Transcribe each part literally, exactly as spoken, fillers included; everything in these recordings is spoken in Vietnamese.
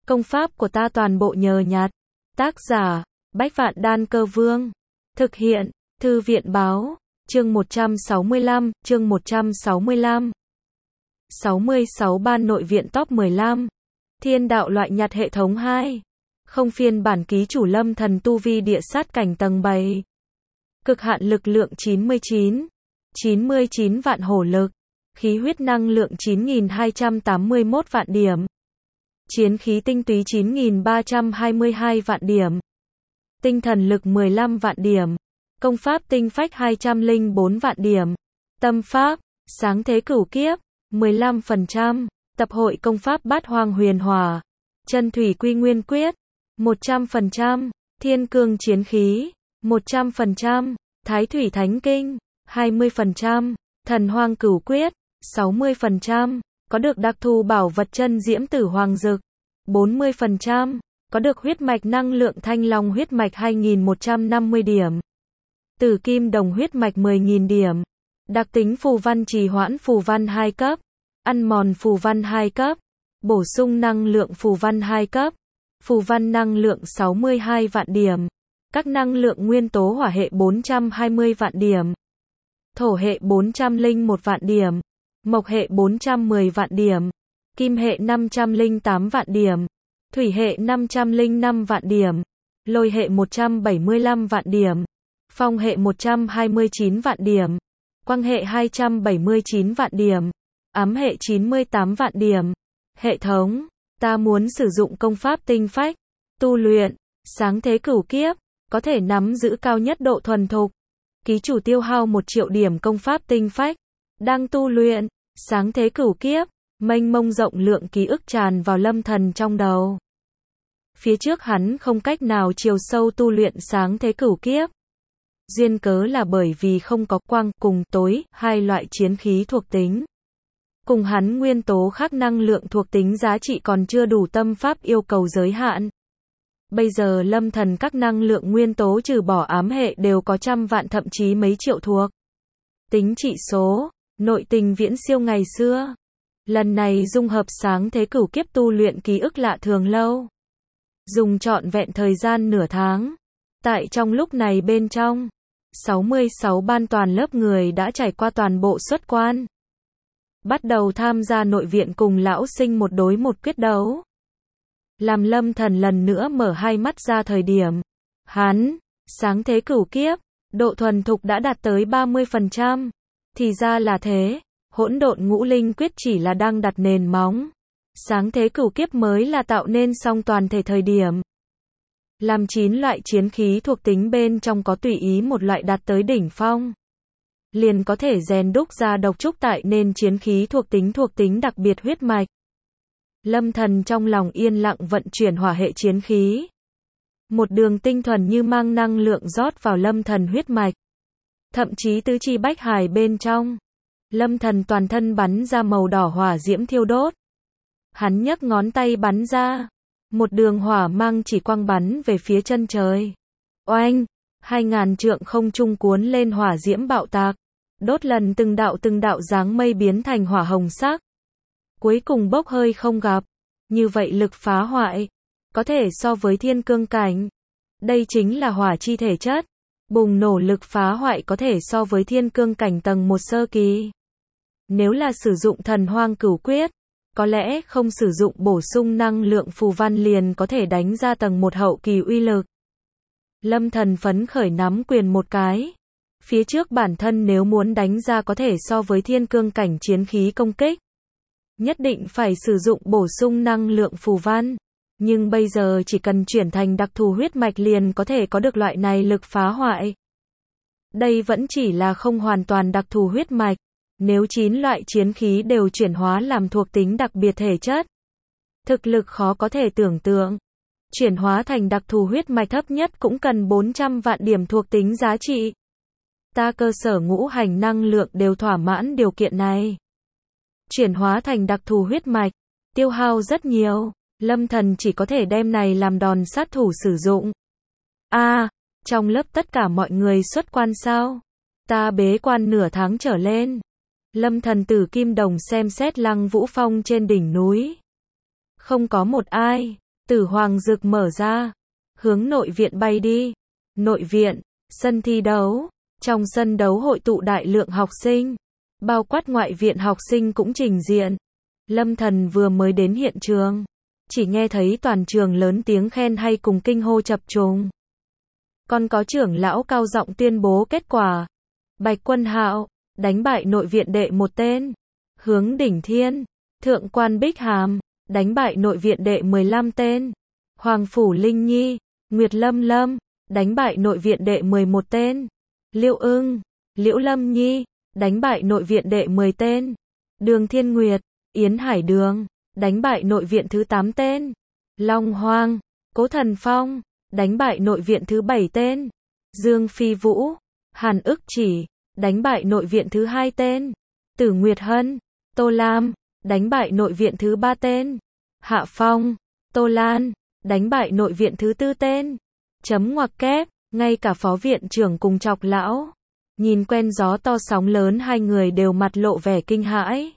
Công pháp của ta toàn bộ nhờ nhặt. Tác giả, Bách Vạn Đan Cơ Vương. Thực hiện, Thư viện Báo. Chương một trăm sáu mươi lăm, chương một trăm sáu mươi lăm. sáu mươi sáu Ban nội viện top mười lăm. Thiên đạo loại nhặt hệ thống hai. Không phiên bản ký chủ Lâm Thần tu vi địa sát cảnh tầng bảy. Cực hạn lực lượng chín mươi chín. chín mươi chín vạn hổ lực. Khí huyết năng lượng chín nghìn hai trăm tám mươi mốt vạn điểm. Chiến khí tinh túy chín nghìn ba trăm hai mươi hai vạn điểm. Tinh thần lực mười lăm vạn điểm. Công pháp tinh phách hai trăm lẻ bốn vạn điểm. Tâm pháp, sáng thế cửu kiếp, mười lăm phần trăm. Tập hội công pháp bát hoang huyền hỏa. Chân thủy quy nguyên quyết, một trăm phần trăm. Thiên cương chiến khí, một trăm phần trăm. Thái thủy thánh kinh, hai mươi phần trăm. Thần hoang cửu quyết, sáu mươi phần trăm. Có được đặc thù bảo vật chân diễm tử hoàng dực, bốn mươi phần trăm. Có được huyết mạch năng lượng thanh long huyết mạch hai nghìn một trăm năm mươi điểm. Tử kim đồng huyết mạch mười nghìn điểm. Đặc tính phù văn trì hoãn phù văn hai cấp. Ăn mòn phù văn hai cấp. Bổ sung năng lượng phù văn hai cấp. Phù văn năng lượng sáu mươi hai vạn điểm. Các năng lượng nguyên tố hỏa hệ bốn trăm hai mươi vạn điểm. Thổ hệ bốn trăm lẻ một vạn điểm. Mộc hệ bốn trăm mười vạn điểm. Kim hệ năm trăm lẻ tám vạn điểm. Thủy hệ năm trăm lẻ năm vạn điểm. Lôi hệ một trăm bảy mươi lăm vạn điểm. Phong hệ một trăm hai mươi chín vạn điểm. Quang hệ hai trăm bảy mươi chín vạn điểm. Ám hệ chín mươi tám vạn điểm. Hệ thống, ta muốn sử dụng công pháp tinh phách, tu luyện, sáng thế cửu kiếp, có thể nắm giữ cao nhất độ thuần thục. Ký chủ tiêu hao một triệu điểm công pháp tinh phách, đang tu luyện, sáng thế cửu kiếp, mênh mông rộng lượng ký ức tràn vào Lâm Thần trong đầu. Phía trước hắn không cách nào chiều sâu tu luyện sáng thế cửu kiếp. Duyên cớ là bởi vì không có quang cùng tối, hai loại chiến khí thuộc tính. Cùng hắn nguyên tố khác năng lượng thuộc tính giá trị còn chưa đủ tâm pháp yêu cầu giới hạn. Bây giờ Lâm Thần các năng lượng nguyên tố trừ bỏ ám hệ đều có trăm vạn thậm chí mấy triệu thuộc. Tính trị số, nội tình viễn siêu ngày xưa. Lần này dung hợp sáng thế cửu kiếp tu luyện ký ức lạ thường lâu. Dùng trọn vẹn thời gian nửa tháng. Tại trong lúc này bên trong, sáu mươi sáu ban toàn lớp người đã trải qua toàn bộ xuất quan. Bắt đầu tham gia nội viện cùng lão sinh một đối một quyết đấu. Làm Lâm Thần lần nữa mở hai mắt ra thời điểm. Hắn, sáng thế cửu kiếp, độ thuần thục đã đạt tới ba mươi phần trăm. Thì ra là thế, hỗn độn ngũ linh quyết chỉ là đang đặt nền móng. Sáng thế cửu kiếp mới là tạo nên xong toàn thể thời điểm. Làm chín loại chiến khí thuộc tính bên trong có tùy ý một loại đạt tới đỉnh phong. Liền có thể rèn đúc ra độc trúc tại nên chiến khí thuộc tính thuộc tính đặc biệt huyết mạch. Lâm Thần trong lòng yên lặng vận chuyển hỏa hệ chiến khí. Một đường tinh thuần như mang năng lượng rót vào Lâm Thần huyết mạch. Thậm chí tứ chi bách hải bên trong. Lâm Thần toàn thân bắn ra màu đỏ hỏa diễm thiêu đốt. Hắn nhấc ngón tay bắn ra. Một đường hỏa mang chỉ quang bắn về phía chân trời. Oanh! Hai ngàn trượng không trung cuốn lên hỏa diễm bạo tạc. Đốt lần từng đạo từng đạo dáng mây biến thành hỏa hồng sắc. Cuối cùng bốc hơi không gặp. Như vậy lực phá hoại. Có thể so với thiên cương cảnh. Đây chính là hỏa chi thể chất. Bùng nổ lực phá hoại có thể so với thiên cương cảnh tầng một sơ kỳ. Nếu là sử dụng thần hoang cửu quyết, có lẽ không sử dụng bổ sung năng lượng phù văn liền có thể đánh ra tầng một hậu kỳ uy lực. Lâm Thần phấn khởi nắm quyền một cái. Phía trước bản thân nếu muốn đánh ra có thể so với thiên cương cảnh chiến khí công kích. Nhất định phải sử dụng bổ sung năng lượng phù văn. Nhưng bây giờ chỉ cần chuyển thành đặc thù huyết mạch liền có thể có được loại này lực phá hoại. Đây vẫn chỉ là không hoàn toàn đặc thù huyết mạch. Nếu chín loại chiến khí đều chuyển hóa làm thuộc tính đặc biệt thể chất. Thực lực khó có thể tưởng tượng. Chuyển hóa thành đặc thù huyết mạch thấp nhất cũng cần bốn trăm vạn điểm thuộc tính giá trị. Ta cơ sở ngũ hành năng lượng đều thỏa mãn điều kiện này. Chuyển hóa thành đặc thù huyết mạch, tiêu hao rất nhiều. Lâm Thần chỉ có thể đem này làm đòn sát thủ sử dụng. A, à, trong lớp tất cả mọi người xuất quan sao? Ta bế quan nửa tháng trở lên. Lâm Thần từ kim đồng xem xét Lăng Vũ Phong trên đỉnh núi. Không có một ai. Tử Hoàng Dực mở ra, hướng nội viện bay đi. Nội viện, sân thi đấu. Trong sân đấu hội tụ đại lượng học sinh, bao quát ngoại viện học sinh cũng trình diện. Lâm Thần vừa mới đến hiện trường, chỉ nghe thấy toàn trường lớn tiếng khen hay cùng kinh hô chập trùng. Còn có trưởng lão cao giọng tuyên bố kết quả. Bạch Quân Hạo đánh bại nội viện đệ một tên. Hướng Đỉnh Thiên, Thượng quan Bích Hàm đánh bại nội viện đệ mười lăm tên. Hoàng Phủ Linh Nhi, Nguyệt Lâm Lâm đánh bại nội viện đệ mười một tên. Liễu Ưng, Liễu Lâm Nhi đánh bại nội viện đệ mười tên. Đường Thiên Nguyệt, Yến Hải Đường đánh bại nội viện thứ tám tên. Long Hoang, Cố Thần Phong đánh bại nội viện thứ bảy tên. Dương Phi Vũ, Hàn Ức Chỉ đánh bại nội viện thứ hai tên. Tử Nguyệt Hân, Tô Lam đánh bại nội viện thứ ba tên. Hạ Phong, Tô Lan đánh bại nội viện thứ tư tên. Chấm ngoặc kép, ngay cả phó viện trưởng cùng Chọc lão, nhìn quen gió to sóng lớn, hai người đều mặt lộ vẻ kinh hãi.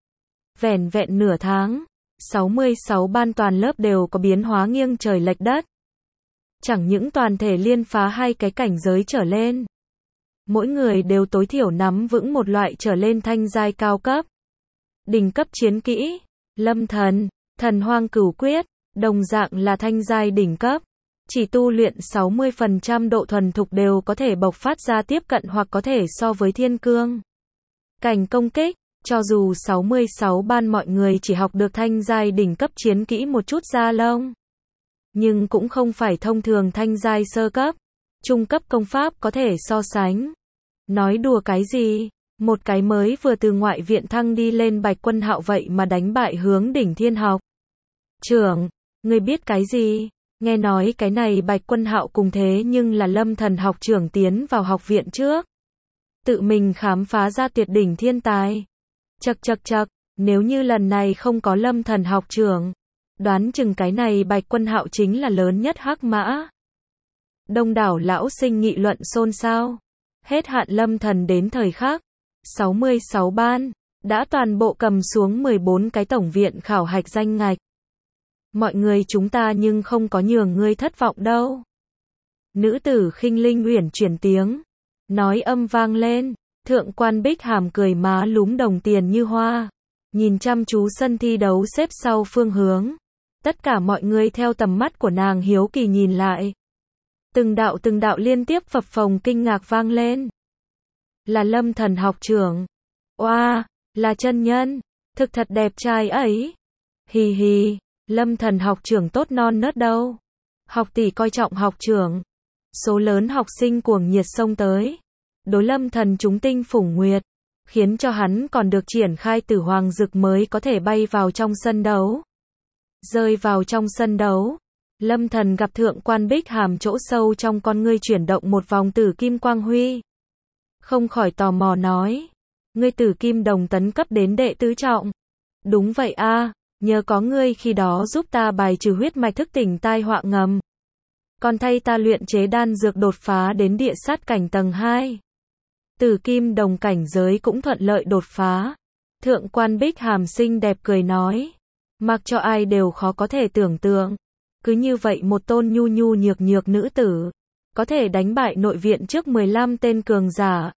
Vẻn vẹn nửa tháng, sáu mươi sáu ban toàn lớp đều có biến hóa nghiêng trời lệch đất. Chẳng những toàn thể liên phá hai cái cảnh giới trở lên, mỗi người đều tối thiểu nắm vững một loại trở lên thanh giai cao cấp. Đỉnh cấp chiến kỹ, Lâm Thần, Thần Hoang Cửu Quyết, đồng dạng là thanh giai đỉnh cấp. Chỉ tu luyện sáu mươi phần trăm độ thuần thục đều có thể bộc phát ra tiếp cận hoặc có thể so với thiên cương cảnh công kích. Cho dù sáu mươi sáu ban mọi người chỉ học được thanh giai đỉnh cấp chiến kỹ một chút da lông, nhưng cũng không phải thông thường thanh giai sơ cấp, trung cấp công pháp có thể so sánh. Nói đùa cái gì, một cái mới vừa từ ngoại viện thăng đi lên Bạch Quân Hạo vậy mà đánh bại Hướng Đỉnh Thiên học trưởng. Ngươi biết cái gì? Nghe nói cái này Bạch Quân Hạo cùng thế nhưng là Lâm Thần học trưởng tiến vào học viện trước, tự mình khám phá ra tuyệt đỉnh thiên tài. Chậc chậc chậc, nếu như lần này không có Lâm Thần học trưởng, đoán chừng cái này Bạch Quân Hạo chính là lớn nhất hắc mã. Đông đảo lão sinh nghị luận xôn xao. Hết hạn Lâm Thần đến thời khắc, sáu mươi sáu ban đã toàn bộ cầm xuống mười bốn cái tổng viện khảo hạch danh ngạch. Mọi người chúng ta nhưng không có nhường ngươi thất vọng đâu. Nữ tử Khinh Linh uyển chuyển tiếng, nói âm vang lên. Thượng quan Bích Hàm cười má lúm đồng tiền như hoa, nhìn chăm chú sân thi đấu xếp sau phương hướng. Tất cả mọi người theo tầm mắt của nàng hiếu kỳ nhìn lại. Từng đạo từng đạo liên tiếp phập phồng kinh ngạc vang lên. Là Lâm Thần học trưởng. Oa, là chân nhân, thực thật đẹp trai ấy. Hì hì, Lâm Thần học trưởng tốt non nớt đâu. Học tỷ coi trọng học trưởng. Số lớn học sinh cuồng nhiệt xông tới. Đối Lâm Thần chúng tinh phủng nguyệt, khiến cho hắn còn được triển khai Tử Hoàng Dực mới có thể bay vào trong sân đấu. Rơi vào trong sân đấu, Lâm Thần gặp Thượng quan Bích Hàm chỗ sâu trong con ngươi chuyển động một vòng tử kim quang huy. Không khỏi tò mò nói, ngươi tử kim đồng tấn cấp đến đệ tứ trọng. Đúng vậy a, nhờ có ngươi khi đó giúp ta bài trừ huyết mạch thức tỉnh tai họa ngầm. Còn thay ta luyện chế đan dược đột phá đến địa sát cảnh tầng hai. Tử kim đồng cảnh giới cũng thuận lợi đột phá. Thượng quan Bích Hàm xinh đẹp cười nói, mặc cho ai đều khó có thể tưởng tượng. Cứ như vậy một tôn nhu nhu nhược nhược nữ tử, có thể đánh bại nội viện trước mười lăm tên cường giả.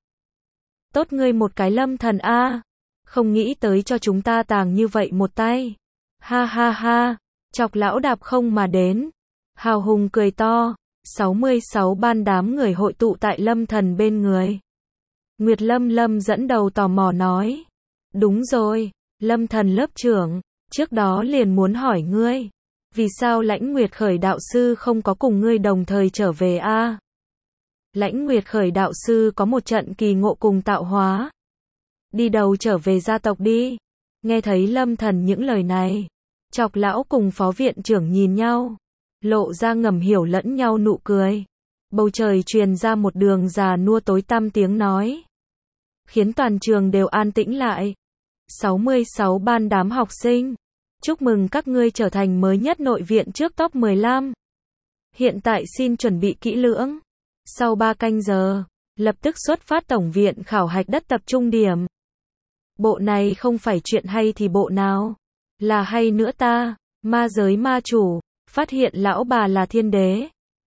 Tốt ngươi một cái Lâm Thần a, không nghĩ tới cho chúng ta tàng như vậy một tay. Ha ha ha, Chọc lão đạp không mà đến. Hào hùng cười to, sáu mươi sáu ban đám người hội tụ tại Lâm Thần bên người. Nguyệt Lâm Lâm dẫn đầu tò mò nói, đúng rồi, Lâm Thần lớp trưởng, trước đó liền muốn hỏi ngươi, vì sao Lãnh Nguyệt Khởi đạo sư không có cùng ngươi đồng thời trở về a? Lãnh Nguyệt Khởi đạo sư có một trận kỳ ngộ cùng tạo hóa, đi đầu trở về gia tộc đi. Nghe thấy Lâm Thần những lời này, Chọc lão cùng phó viện trưởng nhìn nhau, lộ ra ngầm hiểu lẫn nhau nụ cười. Bầu trời truyền ra một đường già nua tối tăm tiếng nói, khiến toàn trường đều an tĩnh lại. sáu mươi sáu ban đám học sinh, chúc mừng các ngươi trở thành mới nhất nội viện trước top mười lăm. Hiện tại xin chuẩn bị kỹ lưỡng. Sau ba canh giờ, lập tức xuất phát tổng viện khảo hạch đất tập trung điểm. Bộ này không phải chuyện hay thì bộ nào? Là hay nữa ta, ma giới ma chủ, Phát hiện lão bà là thiên đế.